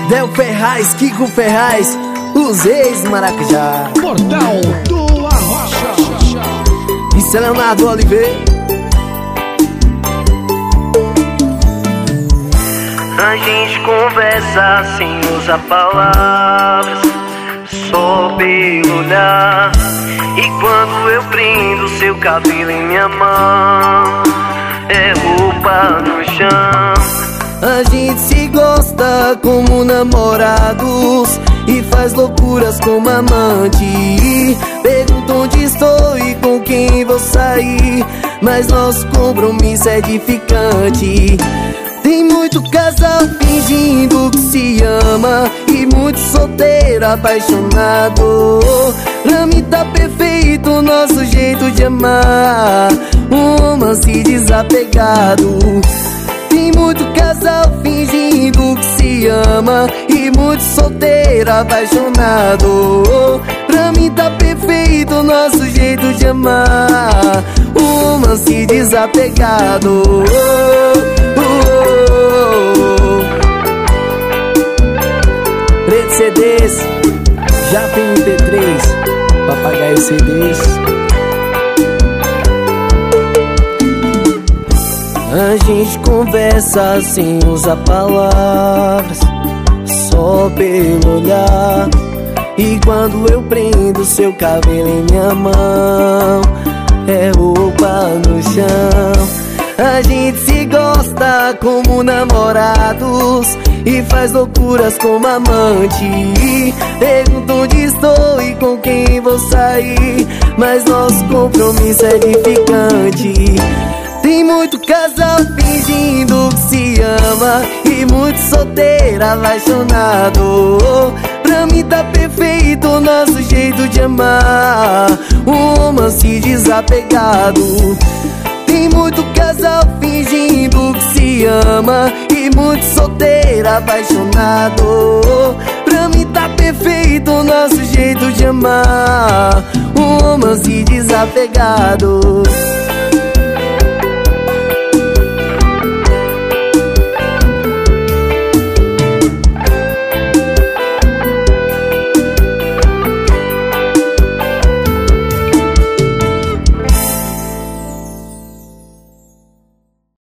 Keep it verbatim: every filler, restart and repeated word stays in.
Del Ferraz, Kiko Ferraz, os ex Maracujá. Portal do Arrocha. Isso é Leonardo Oliveira. A gente conversa sem usar palavras, só pelo olhar. E quando eu prendo seu cabelo em minha mão, é roupa no chão. A gente se gosta como namorados e faz loucuras como amante. Pergunta onde estou e com quem vou sair, mas nosso compromisso é edificante. Tem muito casal fingindo que se ama e muito solteiro apaixonado. Pra mim tá perfeito o nosso jeito de amar, um romance desapegado. Tem muito casal fingindo que se ama e muito solteiro apaixonado. Pra mim tá perfeito o nosso jeito de amar, um romance desapegado. Preto C Ds, já tem M P três, papagaio C Ds. A gente conversa sem usar palavras, só pelo olhar. E quando eu prendo seu cabelo em minha mão, é roupa no chão. A gente se gosta como namorados e faz loucuras como amante. Pergunta onde estou e com quem vou sair, mas nosso compromisso é edificante. Tem muito casal fingindo que se ama e muito solteiro apaixonado. Pra mim tá perfeito o nosso jeito de amar, um romance desapegado. Tem muito casal fingindo que se ama e muito solteiro apaixonado. Pra mim tá perfeito o nosso jeito de amar, um romance desapegado.